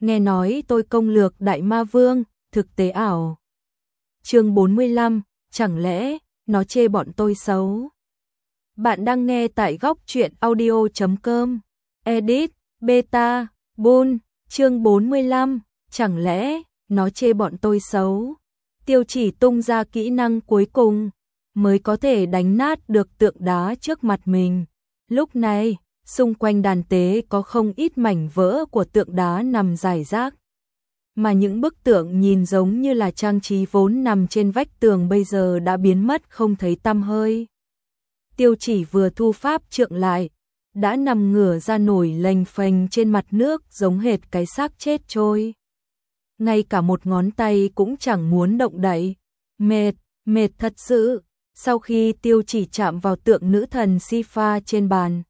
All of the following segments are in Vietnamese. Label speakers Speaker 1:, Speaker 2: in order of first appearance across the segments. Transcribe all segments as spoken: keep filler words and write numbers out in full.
Speaker 1: nghe nói tôi công lược Đại Ma Vương, thực tế ảo. Chương bốn mươi lăm, chẳng lẽ nó chê bọn tôi xấu? Bạn đang nghe tại góc truyện audio chấm com. Edit, Beta, Boon, chương bốn mươi lăm, chẳng lẽ nó chê bọn tôi xấu? Tiêu Chỉ tung ra kỹ năng cuối cùng mới có thể đánh nát được tượng đá trước mặt mình. Lúc này, xung quanh đàn tế có không ít mảnh vỡ của tượng đá nằm rải rác. Mà những bức tượng nhìn giống như là trang trí vốn nằm trên vách tường bây giờ đã biến mất không thấy tăm hơi. Tiêu Chỉ vừa thu pháp trượng lại, đã nằm ngửa ra nổi lềnh phềnh trên mặt nước giống hệt cái xác chết trôi. Ngay cả một ngón tay cũng chẳng muốn động đậy. Mệt, mệt thật sự. Sau khi Tiêu Chỉ chạm vào tượng nữ thần Sifa trên bàn,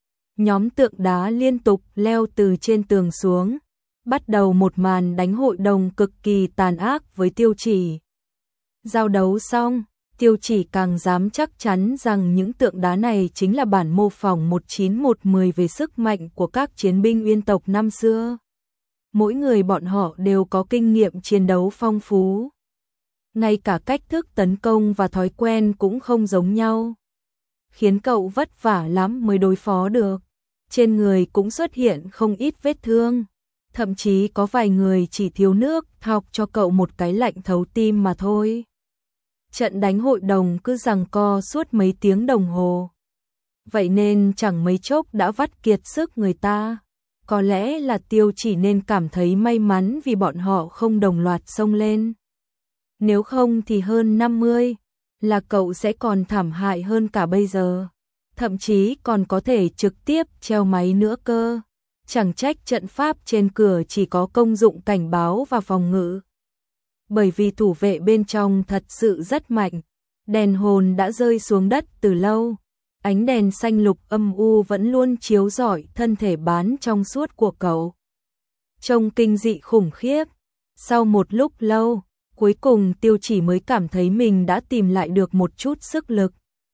Speaker 1: nhóm tượng đá liên tục leo từ trên tường xuống, bắt đầu một màn đánh hội đồng cực kỳ tàn ác với Tiêu Chỉ. Giao đấu xong, Tiêu Chỉ càng dám chắc chắn rằng những tượng đá này chính là bản mô phỏng một chín một mười về sức mạnh của các chiến binh Uyên tộc năm xưa. Mỗi người bọn họ đều có kinh nghiệm chiến đấu phong phú. Ngay cả cách thức tấn công và thói quen cũng không giống nhau, khiến cậu vất vả lắm mới đối phó được. Trên người cũng xuất hiện không ít vết thương, thậm chí có vài người chỉ thiếu nước thọc cho cậu một cái lạnh thấu tim mà thôi. Trận đánh hội đồng cứ giằng co suốt mấy tiếng đồng hồ, vậy nên chẳng mấy chốc đã vắt kiệt sức người ta. Có lẽ là Tiêu Chỉ nên cảm thấy may mắn vì bọn họ không đồng loạt xông lên. Nếu không thì hơn năm mươi là cậu sẽ còn thảm hại hơn cả bây giờ. Thậm chí còn có thể trực tiếp treo máy nữa cơ. Chẳng trách trận pháp trên cửa chỉ có công dụng cảnh báo và phòng ngự. Bởi vì thủ vệ bên trong thật sự rất mạnh. Đèn hồn đã rơi xuống đất từ lâu. Ánh đèn xanh lục âm u vẫn luôn chiếu rọi thân thể bán trong suốt của cậu. Trông kinh dị khủng khiếp. Sau một lúc lâu, cuối cùng Tiêu Chỉ mới cảm thấy mình đã tìm lại được một chút sức lực.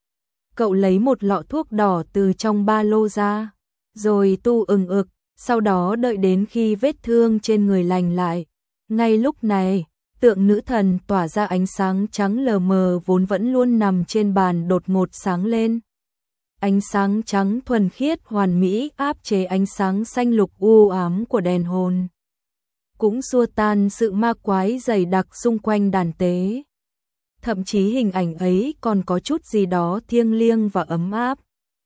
Speaker 1: Cậu lấy một lọ thuốc đỏ từ trong ba lô ra, rồi tu ừng ực, sau đó đợi đến khi vết thương trên người lành lại. Ngay lúc này, tượng nữ thần tỏa ra ánh sáng trắng lờ mờ vốn vẫn luôn nằm trên bàn đột ngột sáng lên. Ánh sáng trắng thuần khiết hoàn mỹ áp chế ánh sáng xanh lục u ám của đèn hồn, cũng xua tan sự ma quái dày đặc xung quanh đàn tế. Thậm chí hình ảnh ấy còn có chút gì đó thiêng liêng và ấm áp.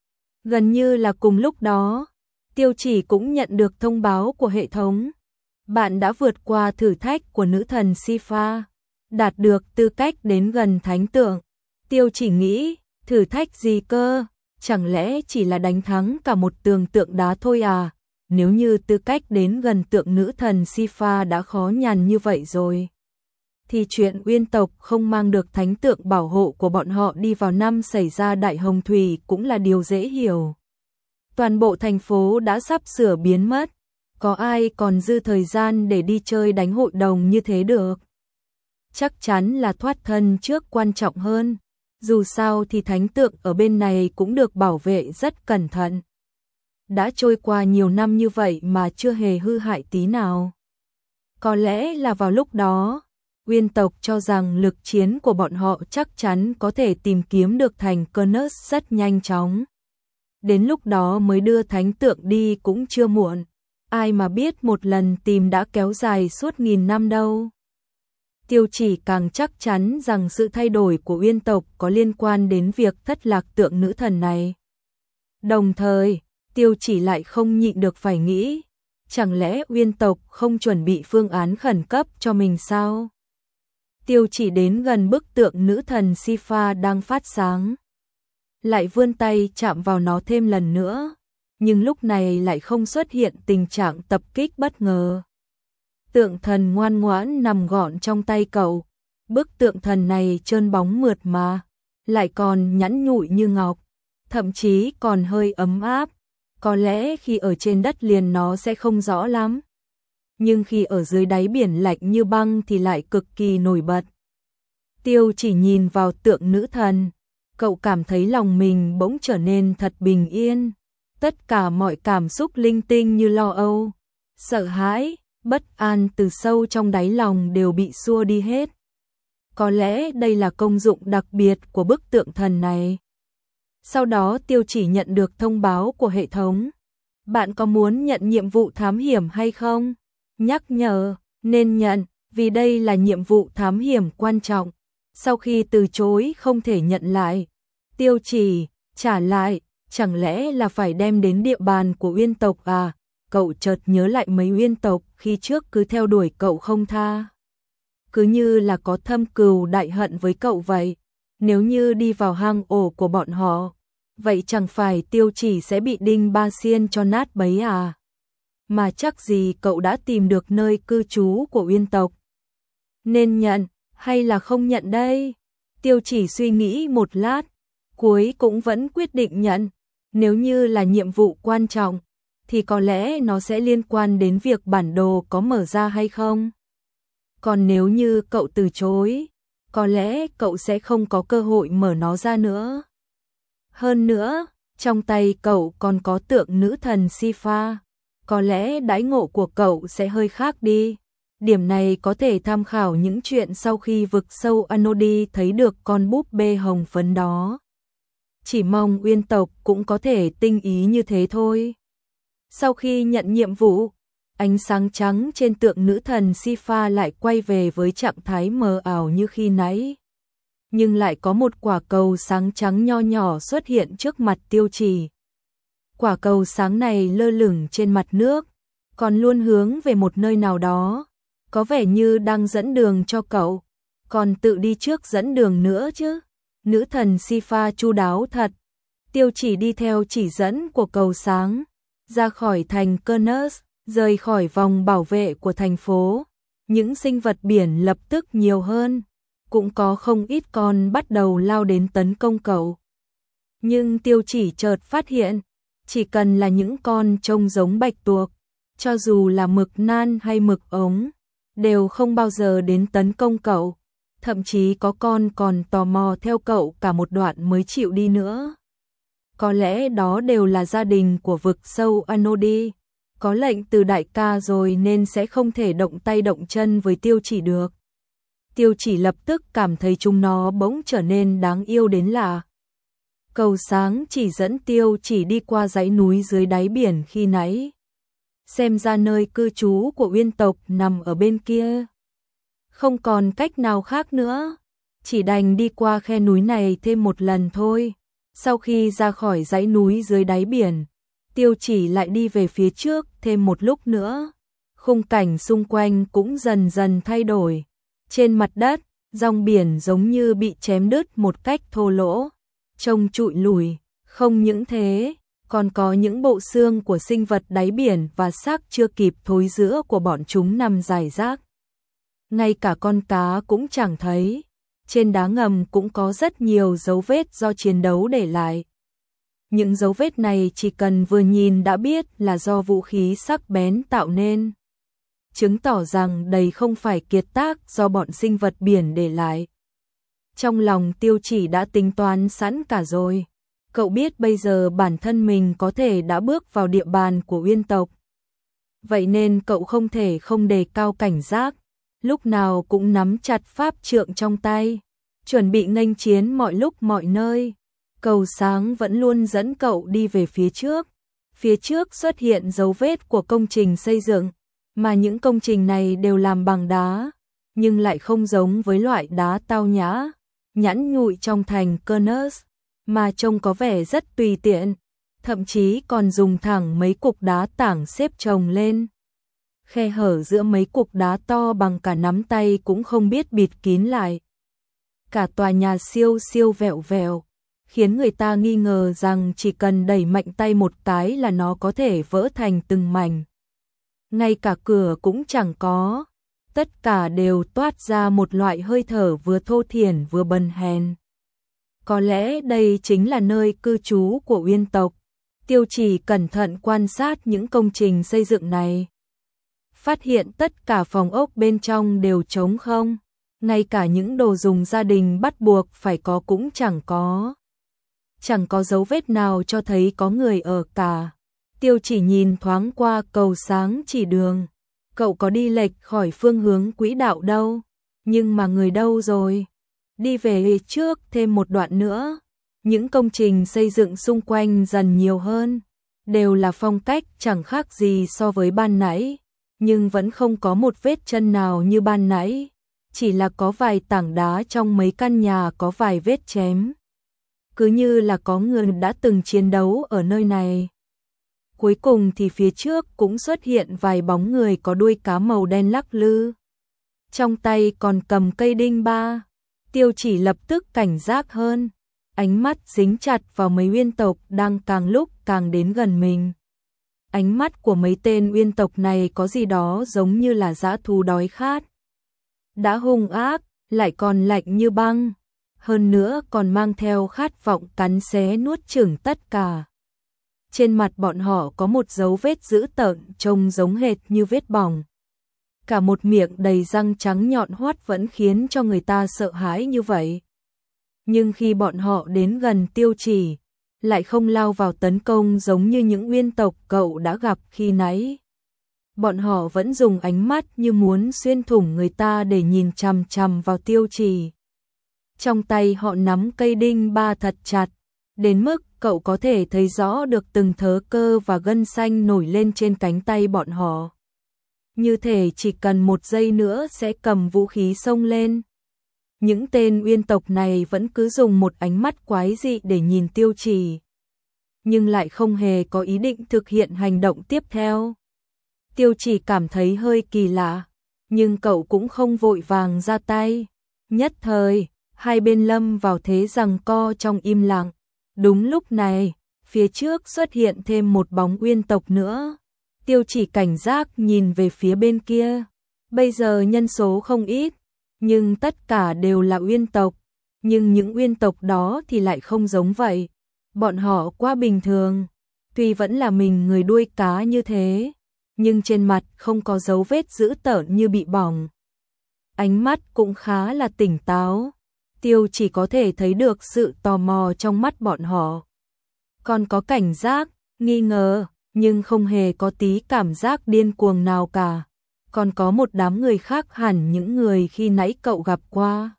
Speaker 1: Gần như là cùng lúc đó, Tiêu Chỉ cũng nhận được thông báo của hệ thống. Bạn đã vượt qua thử thách của nữ thần Sifa, đạt được tư cách đến gần thánh tượng. Tiêu Chỉ nghĩ, thử thách gì cơ, chẳng lẽ chỉ là đánh thắng cả một tường tượng đá thôi à? Nếu như tư cách đến gần tượng nữ thần Sifa đã khó nhằn như vậy rồi, thì chuyện Uyên tộc không mang được thánh tượng bảo hộ của bọn họ đi vào năm xảy ra đại hồng thủy cũng là điều dễ hiểu. Toàn bộ thành phố đã sắp sửa biến mất, có ai còn dư thời gian để đi chơi đánh hội đồng như thế được? Chắc chắn là thoát thân trước quan trọng hơn, dù sao thì thánh tượng ở bên này cũng được bảo vệ rất cẩn thận. Đã trôi qua nhiều năm như vậy mà chưa hề hư hại tí nào. Có lẽ là vào lúc đó, Uyên tộc cho rằng lực chiến của bọn họ chắc chắn có thể tìm kiếm được thành Cernus rất nhanh chóng. Đến lúc đó mới đưa thánh tượng đi cũng chưa muộn. Ai mà biết một lần tìm đã kéo dài suốt nghìn năm đâu. Tiêu Chỉ càng chắc chắn rằng sự thay đổi của Uyên tộc có liên quan đến việc thất lạc tượng nữ thần này. Đồng thời, Tiêu Chỉ lại không nhịn được phải nghĩ, chẳng lẽ Uyên tộc không chuẩn bị phương án khẩn cấp cho mình sao? Tiêu Chỉ đến gần bức tượng nữ thần Sifa đang phát sáng, lại vươn tay chạm vào nó thêm lần nữa, nhưng lúc này lại không xuất hiện tình trạng tập kích bất ngờ. Tượng thần ngoan ngoãn nằm gọn trong tay cậu, bức tượng thần này trơn bóng mượt mà, lại còn nhẵn nhụi như ngọc, thậm chí còn hơi ấm áp. Có lẽ khi ở trên đất liền nó sẽ không rõ lắm, nhưng khi ở dưới đáy biển lạnh như băng thì lại cực kỳ nổi bật. Tiêu Chỉ nhìn vào tượng nữ thần, cậu cảm thấy lòng mình bỗng trở nên thật bình yên. Tất cả mọi cảm xúc linh tinh như lo âu, sợ hãi, bất an từ sâu trong đáy lòng đều bị xua đi hết. Có lẽ đây là công dụng đặc biệt của bức tượng thần này. Sau đó Tiêu Chỉ nhận được thông báo của hệ thống. Bạn có muốn nhận nhiệm vụ thám hiểm hay không? Nhắc nhở, nên nhận, vì đây là nhiệm vụ thám hiểm quan trọng. Sau khi từ chối không thể nhận lại, Tiêu Chỉ trả lại, chẳng lẽ là phải đem đến địa bàn của Uyên tộc à? Cậu chợt nhớ lại mấy Uyên tộc khi trước cứ theo đuổi cậu không tha. Cứ như là có thâm cừu đại hận với cậu vậy. Nếu như đi vào hang ổ của bọn họ, vậy chẳng phải Tiêu Chỉ sẽ bị đinh ba xiên cho nát bấy à? Mà chắc gì cậu đã tìm được nơi cư trú của Uyên tộc. Nên nhận, hay là không nhận đây? Tiêu Chỉ suy nghĩ một lát, cuối cũng vẫn quyết định nhận. Nếu như là nhiệm vụ quan trọng, thì có lẽ nó sẽ liên quan đến việc bản đồ có mở ra hay không. Còn nếu như cậu từ chối, có lẽ cậu sẽ không có cơ hội mở nó ra nữa. Hơn nữa, trong tay cậu còn có tượng nữ thần Sifa, có lẽ đãi ngộ của cậu sẽ hơi khác đi. Điểm này có thể tham khảo những chuyện sau khi vực sâu Anodi thấy được con búp bê hồng phấn đó. Chỉ mong Uyên tộc cũng có thể tinh ý như thế thôi. Sau khi nhận nhiệm vụ, ánh sáng trắng trên tượng nữ thần Sifa lại quay về với trạng thái mờ ảo như khi nãy. Nhưng lại có một quả cầu sáng trắng nho nhỏ xuất hiện trước mặt Tiêu Chỉ. Quả cầu sáng này lơ lửng trên mặt nước, còn luôn hướng về một nơi nào đó, có vẻ như đang dẫn đường cho cậu, còn tự đi trước dẫn đường nữa chứ. Nữ thần Sifa chu đáo thật. Tiêu Chỉ đi theo chỉ dẫn của cầu sáng, ra khỏi thành Kernus, rời khỏi vòng bảo vệ của thành phố. Những sinh vật biển lập tức nhiều hơn, cũng có không ít con bắt đầu lao đến tấn công cậu. Nhưng Tiêu Chỉ chợt phát hiện, chỉ cần là những con trông giống bạch tuộc, cho dù là mực nan hay mực ống, đều không bao giờ đến tấn công cậu. Thậm chí có con còn tò mò theo cậu cả một đoạn mới chịu đi nữa. Có lẽ đó đều là gia đình của vực sâu Anodi, có lệnh từ đại ca rồi nên sẽ không thể động tay động chân với Tiêu Chỉ được. Tiêu Chỉ lập tức cảm thấy chúng nó bỗng trở nên đáng yêu đến lạ. Cầu sáng chỉ dẫn Tiêu Chỉ đi qua dãy núi dưới đáy biển khi nãy. Xem ra nơi cư trú của Uyên tộc nằm ở bên kia. Không còn cách nào khác nữa, chỉ đành đi qua khe núi này thêm một lần thôi. Sau khi ra khỏi dãy núi dưới đáy biển, Tiêu Chỉ lại đi về phía trước thêm một lúc nữa. Khung cảnh xung quanh cũng dần dần thay đổi. Trên mặt đất, dòng biển giống như bị chém đứt một cách thô lỗ, trông trụi lùi. Không những thế, còn có những bộ xương của sinh vật đáy biển và xác chưa kịp thối rữa của bọn chúng nằm rải rác. Ngay cả con cá cũng chẳng thấy. Trên đá ngầm cũng có rất nhiều dấu vết do chiến đấu để lại. Những dấu vết này chỉ cần vừa nhìn đã biết là do vũ khí sắc bén tạo nên, chứng tỏ rằng đây không phải kiệt tác do bọn sinh vật biển để lại. Trong lòng Tiêu Chỉ đã tính toán sẵn cả rồi. Cậu biết bây giờ bản thân mình có thể đã bước vào địa bàn của Uyên tộc. Vậy nên cậu không thể không đề cao cảnh giác, lúc nào cũng nắm chặt pháp trượng trong tay, chuẩn bị nghênh chiến mọi lúc mọi nơi. Cầu sáng vẫn luôn dẫn cậu đi về phía trước. Phía trước xuất hiện dấu vết của công trình xây dựng, mà những công trình này đều làm bằng đá, nhưng lại không giống với loại đá tao nhã, nhẵn nhụi trong thành Kernus, mà trông có vẻ rất tùy tiện, thậm chí còn dùng thẳng mấy cục đá tảng xếp chồng lên. Khe hở giữa mấy cục đá to bằng cả nắm tay cũng không biết bịt kín lại. Cả tòa nhà siêu siêu vẹo vẹo, khiến người ta nghi ngờ rằng chỉ cần đẩy mạnh tay một cái là nó có thể vỡ thành từng mảnh. Ngay cả cửa cũng chẳng có, tất cả đều toát ra một loại hơi thở vừa thô thiển vừa bần hèn. Có lẽ đây chính là nơi cư trú của Uyên tộc. Tiêu Chỉ cẩn thận quan sát những công trình xây dựng này, phát hiện tất cả phòng ốc bên trong đều trống không, ngay cả những đồ dùng gia đình bắt buộc phải có cũng chẳng có. Chẳng có dấu vết nào cho thấy có người ở cả. Tiêu Chỉ nhìn thoáng qua cầu sáng chỉ đường, cậu có đi lệch khỏi phương hướng quỹ đạo đâu, nhưng mà người đâu rồi? Đi về trước thêm một đoạn nữa. Những công trình xây dựng xung quanh dần nhiều hơn, đều là phong cách chẳng khác gì so với ban nãy, nhưng vẫn không có một vết chân nào như ban nãy, chỉ là có vài tảng đá trong mấy căn nhà có vài vết chém. Cứ như là có người đã từng chiến đấu ở nơi này. Cuối cùng thì phía trước cũng xuất hiện vài bóng người có đuôi cá màu đen lắc lư. Trong tay còn cầm cây đinh ba. Tiêu Chỉ lập tức cảnh giác hơn, ánh mắt dính chặt vào mấy uyên tộc đang càng lúc càng đến gần mình. Ánh mắt của mấy tên uyên tộc này có gì đó giống như là dã thú đói khát. Đã hung ác, lại còn lạnh như băng, hơn nữa còn mang theo khát vọng cắn xé nuốt chửng tất cả. Trên mặt bọn họ có một dấu vết dữ tợn trông giống hệt như vết bỏng. Cả một miệng đầy răng trắng nhọn hoắt vẫn khiến cho người ta sợ hãi như vậy. Nhưng khi bọn họ đến gần Tiêu Chỉ, lại không lao vào tấn công giống như những uyên tộc cậu đã gặp khi nãy. Bọn họ vẫn dùng ánh mắt như muốn xuyên thủng người ta để nhìn chằm chằm vào Tiêu Chỉ. Trong tay họ nắm cây đinh ba thật chặt, đến mức cậu có thể thấy rõ được từng thớ cơ và gân xanh nổi lên trên cánh tay bọn họ. Như thể chỉ cần một giây nữa sẽ cầm vũ khí xông lên. Những tên uyên tộc này vẫn cứ dùng một ánh mắt quái dị để nhìn Tiêu Chỉ, nhưng lại không hề có ý định thực hiện hành động tiếp theo. Tiêu Chỉ cảm thấy hơi kỳ lạ, nhưng cậu cũng không vội vàng ra tay. Nhất thời, hai bên lâm vào thế giằng co trong im lặng. Đúng lúc này, phía trước xuất hiện thêm một bóng uyên tộc nữa. Tiêu Chỉ cảnh giác nhìn về phía bên kia. Bây giờ nhân số không ít, nhưng tất cả đều là uyên tộc. Nhưng những uyên tộc đó thì lại không giống vậy. Bọn họ quá bình thường. Tuy vẫn là mình người đuôi cá như thế, nhưng trên mặt không có dấu vết dữ tợn như bị bỏng. Ánh mắt cũng khá là tỉnh táo. Tiêu Chỉ có thể thấy được sự tò mò trong mắt bọn họ. Còn có cảnh giác, nghi ngờ, nhưng không hề có tí cảm giác điên cuồng nào cả. Còn có một đám người khác hẳn những người khi nãy cậu gặp qua.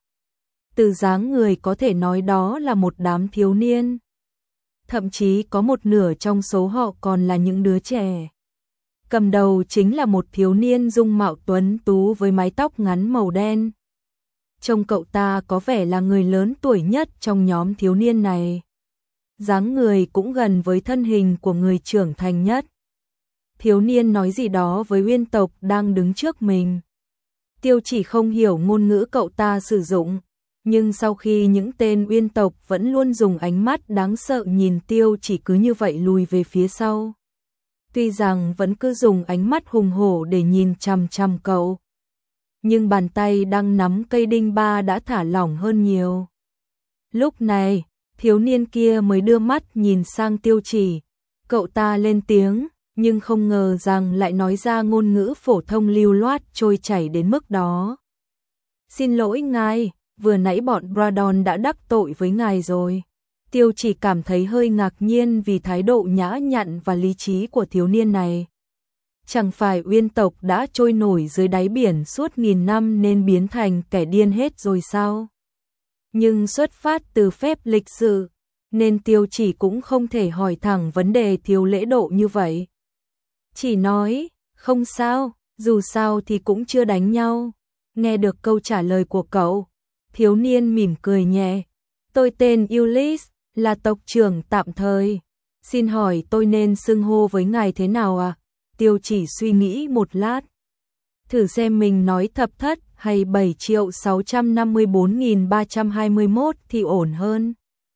Speaker 1: Từ dáng người có thể nói đó là một đám thiếu niên. Thậm chí có một nửa trong số họ còn là những đứa trẻ. Cầm đầu chính là một thiếu niên dung mạo tuấn tú với mái tóc ngắn màu đen. Trông cậu ta có vẻ là người lớn tuổi nhất trong nhóm thiếu niên này. Dáng người cũng gần với thân hình của người trưởng thành nhất. Thiếu niên nói gì đó với uyên tộc đang đứng trước mình. Tiêu Chỉ không hiểu ngôn ngữ cậu ta sử dụng, nhưng sau khi những tên uyên tộc vẫn luôn dùng ánh mắt đáng sợ nhìn Tiêu Chỉ cứ như vậy lùi về phía sau. Tuy rằng vẫn cứ dùng ánh mắt hùng hổ để nhìn chằm chằm cậu, nhưng bàn tay đang nắm cây đinh ba đã thả lỏng hơn nhiều. Lúc này, thiếu niên kia mới đưa mắt nhìn sang Tiêu Chỉ. Cậu ta lên tiếng, nhưng không ngờ rằng lại nói ra ngôn ngữ phổ thông lưu loát trôi chảy đến mức đó. Xin lỗi ngài, vừa nãy bọn Bradon đã đắc tội với ngài rồi. Tiêu Chỉ cảm thấy hơi ngạc nhiên vì thái độ nhã nhặn và lý trí của thiếu niên này. Chẳng phải uyên tộc đã trôi nổi dưới đáy biển suốt nghìn năm nên biến thành kẻ điên hết rồi sao? Nhưng xuất phát từ phép lịch sự, nên Tiêu Chỉ cũng không thể hỏi thẳng vấn đề thiếu lễ độ như vậy. Chỉ nói, không sao, dù sao thì cũng chưa đánh nhau. Nghe được câu trả lời của cậu, thiếu niên mỉm cười nhẹ. Tôi tên Ulyss, là tộc trưởng tạm thời. Xin hỏi tôi nên xưng hô với ngài thế nào à? Tiêu Chỉ suy nghĩ một lát. Thử xem mình nói thập thất hay bảy triệu sáu trăm năm mươi bốn nghìn ba trăm hai mươi mốt thì ổn hơn.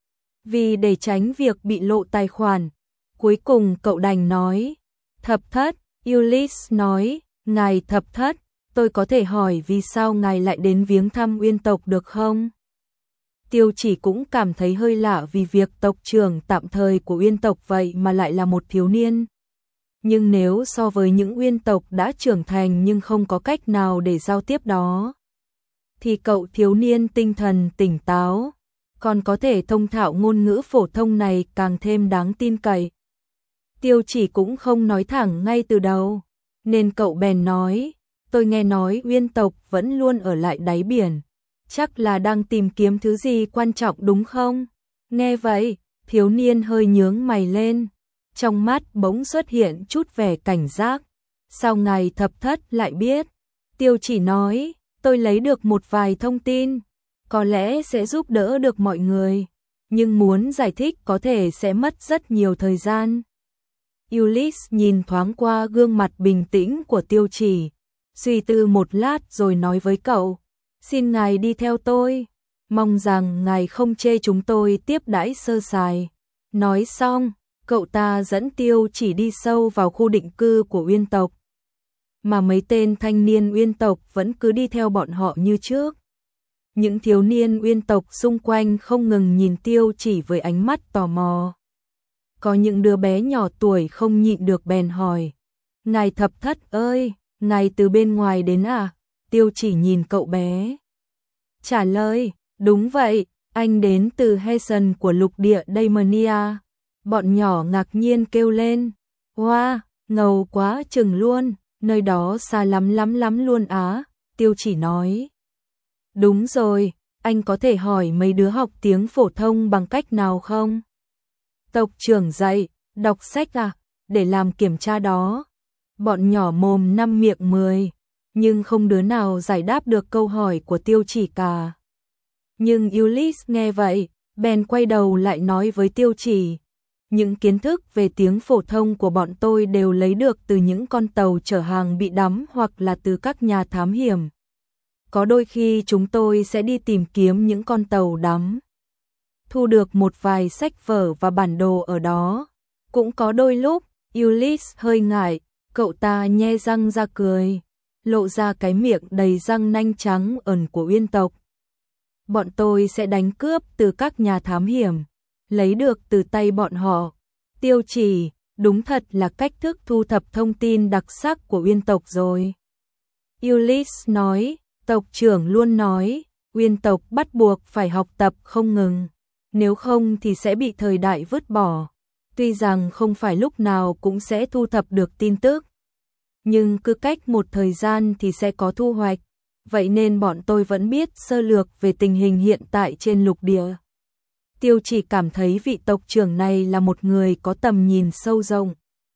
Speaker 1: Vì để tránh việc bị lộ tài khoản, cuối cùng cậu đành nói. Thập thất, Ulyss nói, ngài thập thất, tôi có thể hỏi vì sao ngài lại đến viếng thăm uyên tộc được không? Tiêu Chỉ cũng cảm thấy hơi lạ vì việc tộc trưởng tạm thời của uyên tộc vậy mà lại là một thiếu niên. Nhưng nếu so với những uyên tộc đã trưởng thành nhưng không có cách nào để giao tiếp đó, thì cậu thiếu niên tinh thần tỉnh táo, còn có thể thông thạo ngôn ngữ phổ thông này càng thêm đáng tin cậy. Tiêu Chỉ cũng không nói thẳng ngay từ đầu, nên cậu bèn nói, tôi nghe nói Uyên tộc vẫn luôn ở lại đáy biển, chắc là đang tìm kiếm thứ gì quan trọng đúng không? Nghe vậy, thiếu niên hơi nhướng mày lên, trong mắt bỗng xuất hiện chút vẻ cảnh giác. Sao ngài thập thất lại biết? Tiêu Chỉ nói, tôi lấy được một vài thông tin, có lẽ sẽ giúp đỡ được mọi người, nhưng muốn giải thích có thể sẽ mất rất nhiều thời gian. Ulysses nhìn thoáng qua gương mặt bình tĩnh của Tiêu Chỉ, suy tư một lát rồi nói với cậu, xin ngài đi theo tôi, mong rằng ngài không chê chúng tôi tiếp đãi sơ sài. Nói xong, cậu ta dẫn Tiêu Chỉ đi sâu vào khu định cư của Uyên tộc, mà mấy tên thanh niên Uyên tộc vẫn cứ đi theo bọn họ như trước. Những thiếu niên Uyên tộc xung quanh không ngừng nhìn Tiêu Chỉ với ánh mắt tò mò. Có những đứa bé nhỏ tuổi không nhịn được bèn hỏi, ngài thập thất ơi, ngài từ bên ngoài đến à? Tiêu Chỉ nhìn cậu bé, trả lời, đúng vậy, anh đến từ Hessen của lục địa Daemonia. Bọn nhỏ ngạc nhiên kêu lên, wow, ngầu quá chừng luôn, nơi đó xa lắm lắm lắm luôn á. Tiêu Chỉ nói, đúng rồi, anh có thể hỏi mấy đứa học tiếng phổ thông bằng cách nào không? Tộc trưởng dạy, đọc sách à, để làm kiểm tra đó. Bọn nhỏ mồm năm miệng mười, nhưng không đứa nào giải đáp được câu hỏi của Tiêu Chỉ cả. Nhưng Ulysses nghe vậy, bèn quay đầu lại nói với Tiêu Chỉ, những kiến thức về tiếng phổ thông của bọn tôi đều lấy được từ những con tàu chở hàng bị đắm hoặc là từ các nhà thám hiểm. Có đôi khi chúng tôi sẽ đi tìm kiếm những con tàu đắm, thu được một vài sách vở và bản đồ ở đó. Cũng có đôi lúc, Ulysses hơi ngại, cậu ta nhe răng ra cười, lộ ra cái miệng đầy răng nanh trắng ẩn của Uyên tộc. Bọn tôi sẽ đánh cướp từ các nhà thám hiểm, lấy được từ tay bọn họ. Tiêu Chỉ, đúng thật là cách thức thu thập thông tin đặc sắc của Uyên tộc rồi. Ulysses nói, tộc trưởng luôn nói, Uyên tộc bắt buộc phải học tập không ngừng, nếu không thì sẽ bị thời đại vứt bỏ. Tuy rằng không phải lúc nào cũng sẽ thu thập được tin tức, nhưng cứ cách một thời gian thì sẽ có thu hoạch. Vậy nên bọn tôi vẫn biết sơ lược về tình hình hiện tại trên lục địa. Tiêu Chỉ cảm thấy vị tộc trưởng này là một người có tầm nhìn sâu rộng.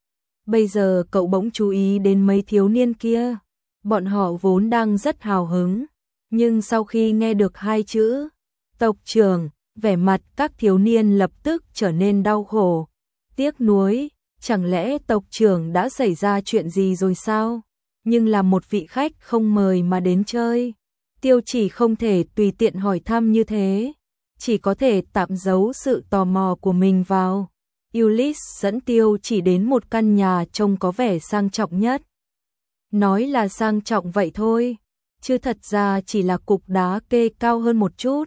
Speaker 1: Bây giờ cậu bỗng chú ý đến mấy thiếu niên kia. Bọn họ vốn đang rất hào hứng, nhưng sau khi nghe được hai chữ tộc trưởng, vẻ mặt các thiếu niên lập tức trở nên đau khổ, tiếc nuối. Chẳng lẽ tộc trưởng đã xảy ra chuyện gì rồi sao? Nhưng là một vị khách không mời mà đến chơi, Tiêu Chỉ không thể tùy tiện hỏi thăm như thế, chỉ có thể tạm giấu sự tò mò của mình vào. Ulysses dẫn Tiêu Chỉ đến một căn nhà trông có vẻ sang trọng nhất. Nói là sang trọng vậy thôi, chứ thật ra chỉ là cục đá kê cao hơn một chút.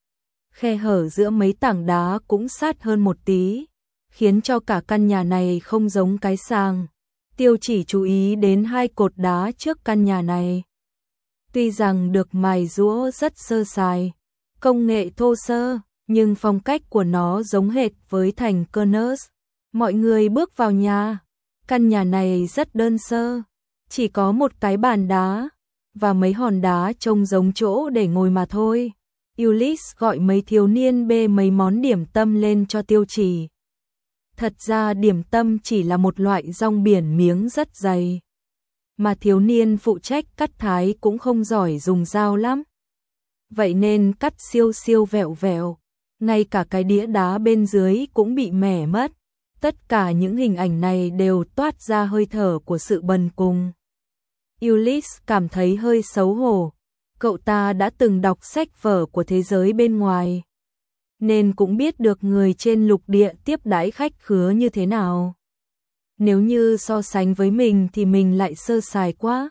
Speaker 1: Khe hở giữa mấy tảng đá cũng sát hơn một tí, khiến cho cả căn nhà này không giống cái sàng. Tiêu Chỉ chú ý đến hai cột đá trước căn nhà này. Tuy rằng được mài giũa rất sơ sài, công nghệ thô sơ, nhưng phong cách của nó giống hệt với thành Cernus. Mọi người bước vào nhà. Căn nhà này rất đơn sơ, chỉ có một cái bàn đá và mấy hòn đá trông giống chỗ để ngồi mà thôi. Ulysses gọi mấy thiếu niên bê mấy món điểm tâm lên cho Tiêu Chỉ. Thật ra điểm tâm chỉ là một loại rong biển miếng rất dày, mà thiếu niên phụ trách cắt thái cũng không giỏi dùng dao lắm. Vậy nên cắt siêu siêu vẹo vẹo, ngay cả cái đĩa đá bên dưới cũng bị mẻ mất. Tất cả những hình ảnh này đều toát ra hơi thở của sự bần cùng. Ulysses cảm thấy hơi xấu hổ, cậu ta đã từng đọc sách vở của thế giới bên ngoài, nên cũng biết được người trên lục địa tiếp đãi khách khứa như thế nào. Nếu như so sánh với mình thì mình lại sơ sài quá.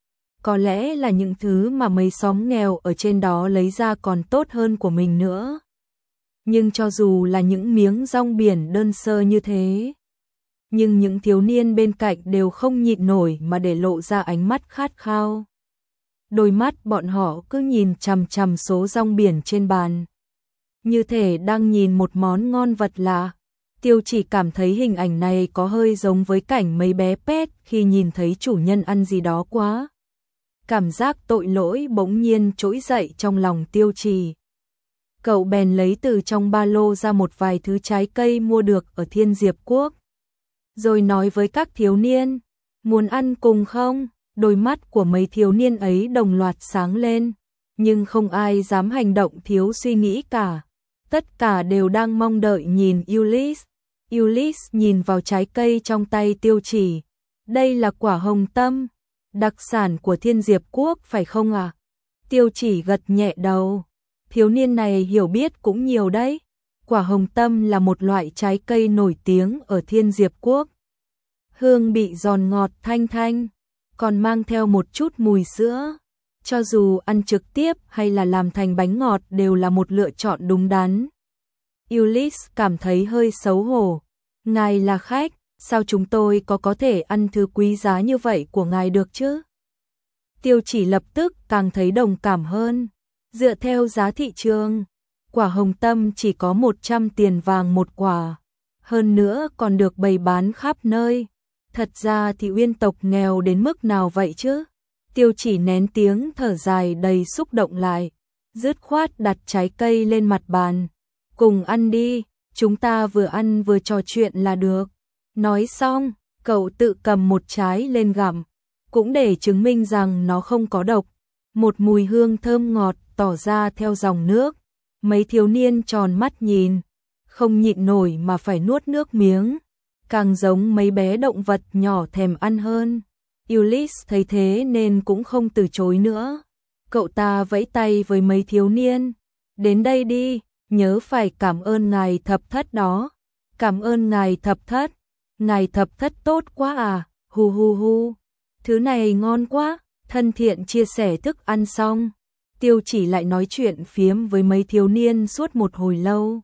Speaker 1: Có lẽ là những thứ mà mấy xóm nghèo ở trên đó lấy ra còn tốt hơn của mình nữa. Nhưng cho dù là những miếng rong biển đơn sơ như thế, nhưng những thiếu niên bên cạnh đều không nhịn nổi mà để lộ ra ánh mắt khát khao. Đôi mắt bọn họ cứ nhìn chằm chằm số rong biển trên bàn, như thể đang nhìn một món ngon vật lạ. Tiêu Chỉ cảm thấy hình ảnh này có hơi giống với cảnh mấy bé pet khi nhìn thấy chủ nhân ăn gì đó quá. Cảm giác tội lỗi bỗng nhiên trỗi dậy trong lòng Tiêu Chỉ. Cậu bèn lấy từ trong ba lô ra một vài thứ trái cây mua được ở Thiên Diệp Quốc. Rồi nói với các thiếu niên, muốn ăn cùng không? Đôi mắt của mấy thiếu niên ấy đồng loạt sáng lên, nhưng không ai dám hành động thiếu suy nghĩ cả. Tất cả đều đang mong đợi nhìn Ulysse. Ulysse nhìn vào trái cây trong tay Tiêu Chỉ. Đây là quả hồng tâm, đặc sản của Thiên Diệp Quốc phải không à? Tiêu Chỉ gật nhẹ đầu. Thiếu niên này hiểu biết cũng nhiều đấy. Quả hồng tâm là một loại trái cây nổi tiếng ở Thiên Diệp Quốc. Hương bị giòn ngọt thanh thanh, còn mang theo một chút mùi sữa. Cho dù ăn trực tiếp hay là làm thành bánh ngọt đều là một lựa chọn đúng đắn. Ulysse cảm thấy hơi xấu hổ. Ngài là khách, sao chúng tôi có có thể ăn thứ quý giá như vậy của ngài được chứ? Tiêu Chỉ lập tức càng thấy đồng cảm hơn. Dựa theo giá thị trường, quả hồng tâm chỉ có một trăm tiền vàng một quả. Hơn nữa còn được bày bán khắp nơi. Thật ra thì Uyên tộc nghèo đến mức nào vậy chứ? Tiêu Chỉ nén tiếng thở dài đầy xúc động lại, dứt khoát đặt trái cây lên mặt bàn. Cùng ăn đi, chúng ta vừa ăn vừa trò chuyện là được. Nói xong, cậu tự cầm một trái lên gặm, cũng để chứng minh rằng nó không có độc. Một mùi hương thơm ngọt tỏ ra theo dòng nước. Mấy thiếu niên tròn mắt nhìn, không nhịn nổi mà phải nuốt nước miếng. Càng giống mấy bé động vật nhỏ thèm ăn hơn. Ulysse thấy thế nên cũng không từ chối nữa. Cậu ta vẫy tay với mấy thiếu niên. Đến đây đi, nhớ phải cảm ơn ngài thập thất đó. Cảm ơn ngài thập thất. Ngài thập thất tốt quá à, hu hu hu. Thứ này ngon quá, thân thiện chia sẻ thức ăn xong. Tiêu Chỉ lại nói chuyện phiếm với mấy thiếu niên suốt một hồi lâu,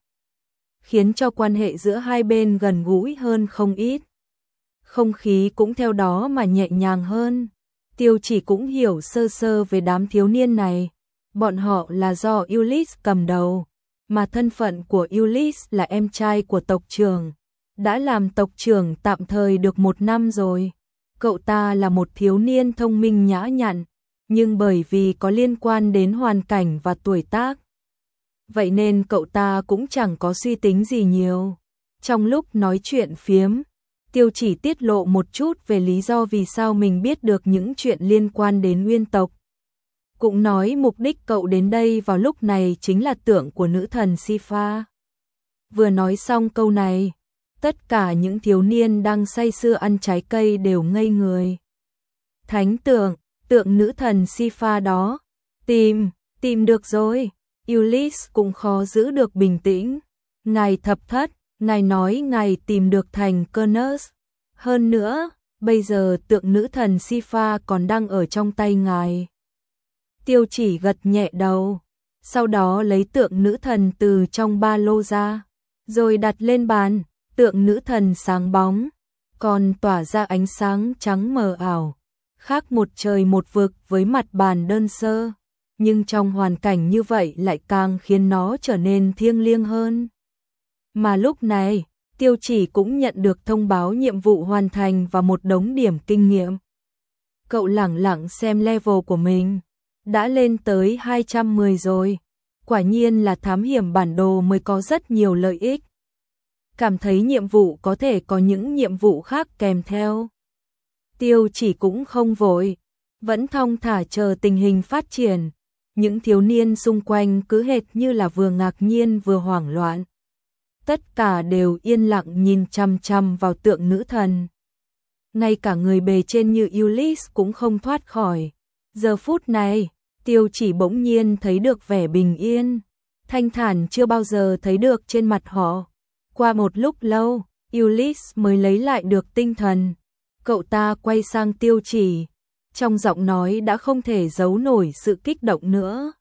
Speaker 1: khiến cho quan hệ giữa hai bên gần gũi hơn không ít. Không khí cũng theo đó mà nhẹ nhàng hơn. Tiêu Chỉ cũng hiểu sơ sơ về đám thiếu niên này. Bọn họ là do Ulysse cầm đầu, mà thân phận của Ulysse là em trai của tộc trưởng. Đã làm tộc trưởng tạm thời được một năm rồi. Cậu ta là một thiếu niên thông minh nhã nhặn, nhưng bởi vì có liên quan đến hoàn cảnh và tuổi tác, vậy nên cậu ta cũng chẳng có suy tính gì nhiều. Trong lúc nói chuyện phiếm, Tiêu Chỉ tiết lộ một chút về lý do vì sao mình biết được những chuyện liên quan đến Uyên tộc. Cũng nói mục đích cậu đến đây vào lúc này chính là tượng của nữ thần Sifa. Vừa nói xong câu này, tất cả những thiếu niên đang say sưa ăn trái cây đều ngây người. Thánh tượng, tượng nữ thần Sifa đó, tìm, tìm được rồi. Ulysse cũng khó giữ được bình tĩnh. Ngài thập thất, ngài nói ngài tìm được thành Cernus. Hơn nữa, bây giờ tượng nữ thần Sifa còn đang ở trong tay ngài. Tiêu Chỉ gật nhẹ đầu, sau đó lấy tượng nữ thần từ trong ba lô ra, rồi đặt lên bàn. Tượng nữ thần sáng bóng, còn tỏa ra ánh sáng trắng mờ ảo, khác một trời một vực với mặt bàn đơn sơ. Nhưng trong hoàn cảnh như vậy lại càng khiến nó trở nên thiêng liêng hơn. Mà lúc này, Tiêu Chỉ cũng nhận được thông báo nhiệm vụ hoàn thành và một đống điểm kinh nghiệm. Cậu lẳng lặng xem level của mình, đã lên tới hai trăm mười rồi. Quả nhiên là thám hiểm bản đồ mới có rất nhiều lợi ích. Cảm thấy nhiệm vụ có thể có những nhiệm vụ khác kèm theo. Tiêu Chỉ cũng không vội, vẫn thong thả chờ tình hình phát triển. Những thiếu niên xung quanh cứ hệt như là vừa ngạc nhiên vừa hoảng loạn. Tất cả đều yên lặng nhìn chăm chăm vào tượng nữ thần. Ngay cả người bề trên như Ulysse cũng không thoát khỏi. Giờ phút này, Tiêu Chỉ bỗng nhiên thấy được vẻ bình yên, thanh thản chưa bao giờ thấy được trên mặt họ. Qua một lúc lâu, Ulysse mới lấy lại được tinh thần. Cậu ta quay sang Tiêu Chỉ, trong giọng nói đã không thể giấu nổi sự kích động nữa.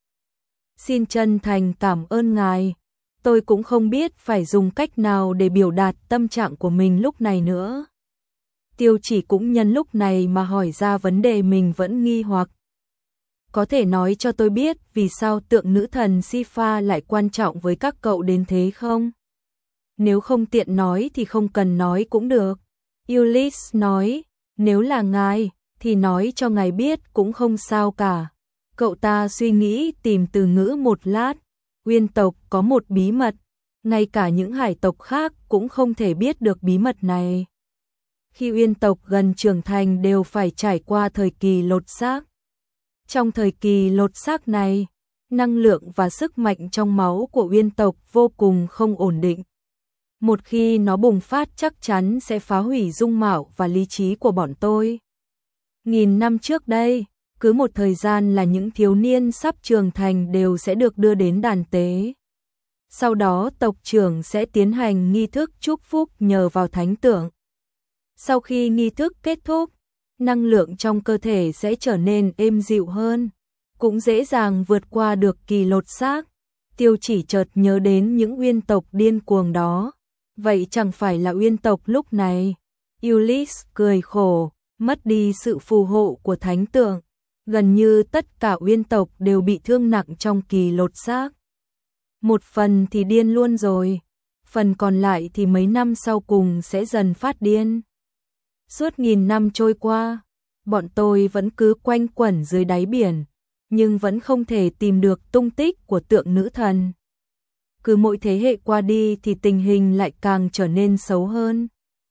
Speaker 1: Xin chân thành cảm ơn ngài. Tôi cũng không biết phải dùng cách nào để biểu đạt tâm trạng của mình lúc này nữa. Tiêu Chỉ cũng nhân lúc này mà hỏi ra vấn đề mình vẫn nghi hoặc. Có thể nói cho tôi biết vì sao tượng nữ thần Sifa lại quan trọng với các cậu đến thế không? nếu không tiện nói thì không cần nói cũng được. Ulysses nói, nếu là ngài, thì nói cho ngài biết cũng không sao cả. Cậu ta suy nghĩ tìm từ ngữ một lát. Uyên tộc có một bí mật, ngay cả những hải tộc khác cũng không thể biết được bí mật này. Khi Uyên tộc gần trưởng thành đều phải trải qua thời kỳ lột xác. Trong thời kỳ lột xác này, năng lượng và sức mạnh trong máu của Uyên tộc vô cùng không ổn định. Một khi nó bùng phát chắc chắn sẽ phá hủy dung mạo và lý trí của bọn tôi. Nghìn năm trước đây, cứ một thời gian là những thiếu niên sắp trưởng thành đều sẽ được đưa đến đàn tế. Sau đó tộc trưởng sẽ tiến hành nghi thức chúc phúc nhờ vào thánh tượng. Sau khi nghi thức kết thúc, năng lượng trong cơ thể sẽ trở nên êm dịu hơn, cũng dễ dàng vượt qua được kỳ lột xác. Tiêu Chỉ chợt nhớ đến những Uyên tộc điên cuồng đó. Vậy chẳng phải là Uyên tộc lúc này? Ulysses cười khổ, mất đi sự phù hộ của thánh tượng. Gần như tất cả Uyên tộc đều bị thương nặng trong kỳ lột xác. Một phần thì điên luôn rồi, phần còn lại thì mấy năm sau cùng sẽ dần phát điên. Suốt nghìn năm trôi qua, bọn tôi vẫn cứ quanh quẩn dưới đáy biển, nhưng vẫn không thể tìm được tung tích của tượng nữ thần. Cứ mỗi thế hệ qua đi thì tình hình lại càng trở nên xấu hơn.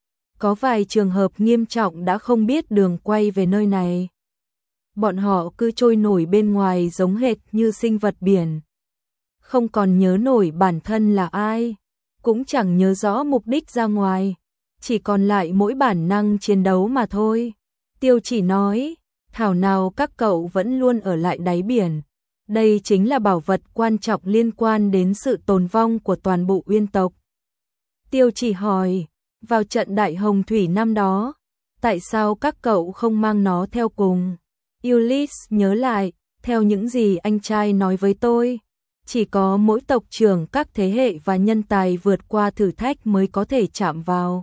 Speaker 1: Có vài trường hợp nghiêm trọng đã không biết đường quay về nơi này. Bọn họ cứ trôi nổi bên ngoài giống hệt như sinh vật biển. Không còn nhớ nổi bản thân là ai, cũng chẳng nhớ rõ mục đích ra ngoài, chỉ còn lại mỗi bản năng chiến đấu mà thôi. Tiêu Chỉ nói, thảo nào các cậu vẫn luôn ở lại đáy biển. Đây chính là bảo vật quan trọng liên quan đến sự tồn vong của toàn bộ Uyên tộc. Tiêu Chỉ hỏi, vào trận Đại Hồng Thủy năm đó, tại sao các cậu không mang nó theo cùng? Ulysses nhớ lại, theo những gì anh trai nói với tôi, chỉ có mỗi tộc trưởng các thế hệ và nhân tài vượt qua thử thách mới có thể chạm vào.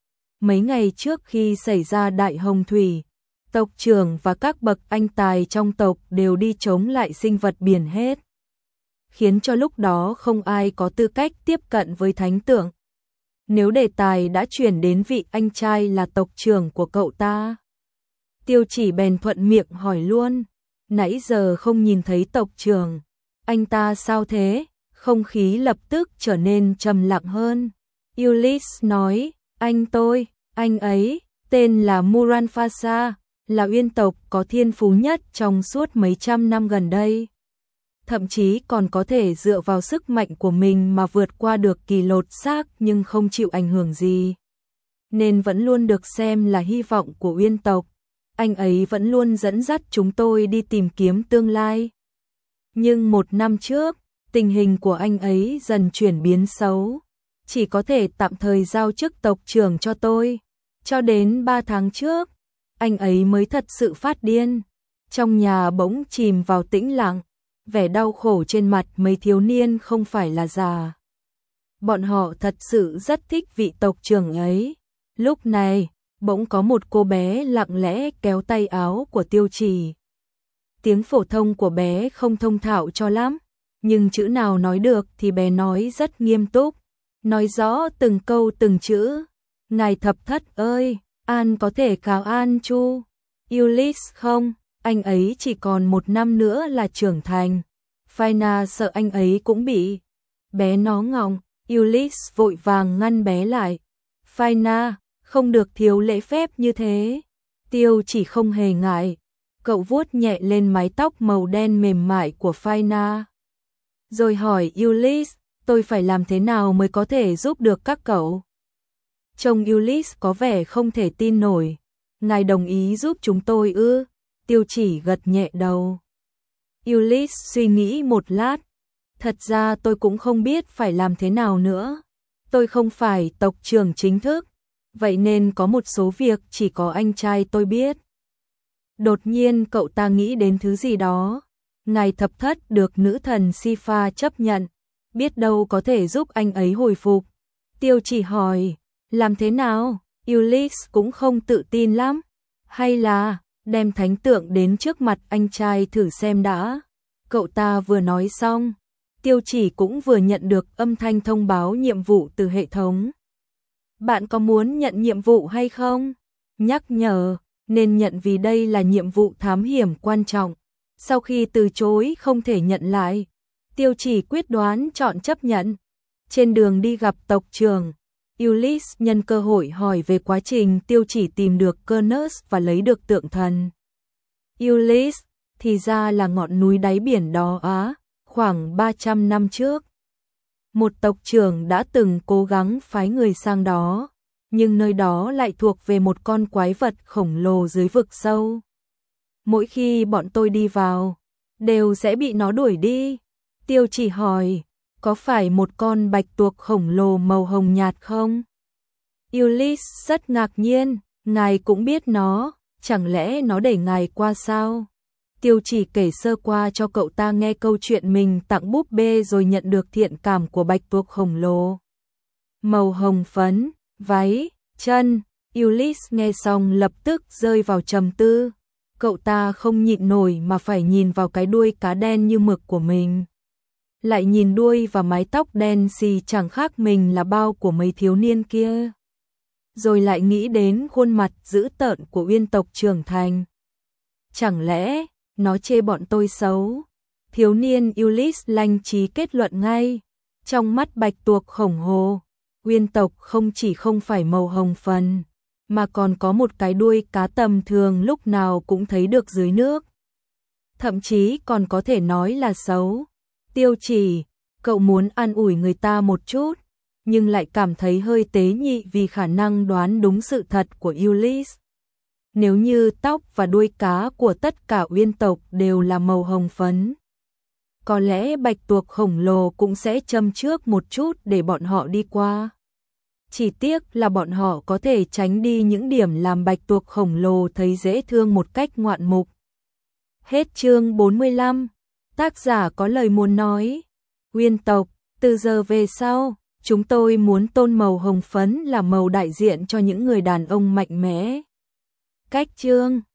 Speaker 1: Mấy ngày trước khi xảy ra Đại Hồng Thủy, tộc trưởng và các bậc anh tài trong tộc đều đi chống lại sinh vật biển hết, khiến cho lúc đó không ai có tư cách tiếp cận với thánh tượng. Nếu đề tài đã chuyển đến vị anh trai là tộc trưởng của cậu ta, Tiêu Chỉ bèn thuận miệng hỏi luôn, nãy giờ không nhìn thấy tộc trưởng, anh ta sao thế? Không khí lập tức trở nên trầm lặng hơn. Ulysses nói, anh tôi, anh ấy, tên là Muranphasa, là Uyên tộc có thiên phú nhất trong suốt mấy trăm năm gần đây. Thậm chí còn có thể dựa vào sức mạnh của mình mà vượt qua được kỳ lột xác nhưng không chịu ảnh hưởng gì. Nên vẫn luôn được xem là hy vọng của Uyên tộc. Anh ấy vẫn luôn dẫn dắt chúng tôi đi tìm kiếm tương lai. Nhưng một năm trước, tình hình của anh ấy dần chuyển biến xấu. Chỉ có thể tạm thời giao chức tộc trưởng cho tôi. Cho đến ba tháng trước, anh ấy mới thật sự phát điên. Trong nhà bỗng chìm vào tĩnh lặng, vẻ đau khổ trên mặt mấy thiếu niên không phải là giả. Bọn họ thật sự rất thích vị tộc trưởng ấy. Lúc này, bỗng có một cô bé lặng lẽ kéo tay áo của Tiêu Chỉ. Tiếng phổ thông của bé không thông thạo cho lắm, nhưng chữ nào nói được thì bé nói rất nghiêm túc, nói rõ từng câu từng chữ. Ngài thập thất ơi, An có thể khao An Chu. Ulysses không, anh ấy chỉ còn một năm nữa là trưởng thành. Phaina sợ anh ấy cũng bị. Bé nó ngọng, Ulysses vội vàng ngăn bé lại. Phaina, không được thiếu lễ phép như thế. Tiêu Chỉ không hề ngại. Cậu vuốt nhẹ lên mái tóc màu đen mềm mại của Phaina. Rồi hỏi Ulysses, tôi phải làm thế nào mới có thể giúp được các cậu? Trông Ulysses có vẻ không thể tin nổi. Ngài đồng ý giúp chúng tôi ư? Tiêu Chỉ gật nhẹ đầu. Ulysses suy nghĩ một lát. Thật ra tôi cũng không biết phải làm thế nào nữa. Tôi không phải tộc trưởng chính thức, vậy nên có một số việc chỉ có anh trai tôi biết. Đột nhiên cậu ta nghĩ đến thứ gì đó. Ngài thập thất được nữ thần Sifa chấp nhận, biết đâu có thể giúp anh ấy hồi phục. Tiêu Chỉ hỏi, làm thế nào? Ulysses cũng không tự tin lắm. Hay là đem thánh tượng đến trước mặt anh trai thử xem đã. Cậu ta vừa nói xong, Tiêu Chỉ cũng vừa nhận được âm thanh thông báo nhiệm vụ từ hệ thống. Bạn có muốn nhận nhiệm vụ hay không? Nhắc nhở, nên nhận vì đây là nhiệm vụ thám hiểm quan trọng. Sau khi từ chối không thể nhận lại, Tiêu Chỉ quyết đoán chọn chấp nhận. Trên đường đi gặp tộc trưởng, Ulysse nhân cơ hội hỏi về quá trình Tiêu Chỉ tìm được Cronus và lấy được tượng thần. Ulysse, thì ra là ngọn núi đáy biển đó á, khoảng ba trăm năm trước. Một tộc trưởng đã từng cố gắng phái người sang đó, nhưng nơi đó lại thuộc về một con quái vật khổng lồ dưới vực sâu. Mỗi khi bọn tôi đi vào, đều sẽ bị nó đuổi đi. Tiêu Chỉ hỏi, có phải một con bạch tuộc khổng lồ màu hồng nhạt không? Ulysse rất ngạc nhiên, ngài cũng biết nó, chẳng lẽ nó đẩy ngài qua sao? Tiêu Chỉ kể sơ qua cho cậu ta nghe câu chuyện mình tặng búp bê rồi nhận được thiện cảm của bạch tuộc khổng lồ. Màu hồng phấn, váy, chân, Ulysse nghe xong lập tức rơi vào trầm tư. Cậu ta không nhịn nổi mà phải nhìn vào cái đuôi cá đen như mực của mình. Lại nhìn đuôi và mái tóc đen xì chẳng khác mình là bao của mấy thiếu niên kia. Rồi lại nghĩ đến khuôn mặt dữ tợn của uyên tộc trưởng thành. Chẳng lẽ nó chê bọn tôi xấu? Thiếu niên Ulysse lanh trí kết luận ngay. Trong mắt bạch tuộc khổng lồ, uyên tộc không chỉ không phải màu hồng phấn, mà còn có một cái đuôi cá tầm thường lúc nào cũng thấy được dưới nước. Thậm chí còn có thể nói là xấu. Tiêu Chỉ, cậu muốn an ủi người ta một chút, nhưng lại cảm thấy hơi tế nhị vì khả năng đoán đúng sự thật của Ulysse. Nếu như tóc và đuôi cá của tất cả uyên tộc đều là màu hồng phấn, có lẽ bạch tuộc khổng lồ cũng sẽ châm trước một chút để bọn họ đi qua. Chỉ tiếc là bọn họ có thể tránh đi những điểm làm bạch tuộc khổng lồ thấy dễ thương một cách ngoạn mục. Hết chương bốn mươi lăm. Tác giả có lời muốn nói. Uyên tộc, từ giờ về sau, chúng tôi muốn tôn màu hồng phấn là màu đại diện cho những người đàn ông mạnh mẽ. Cách chương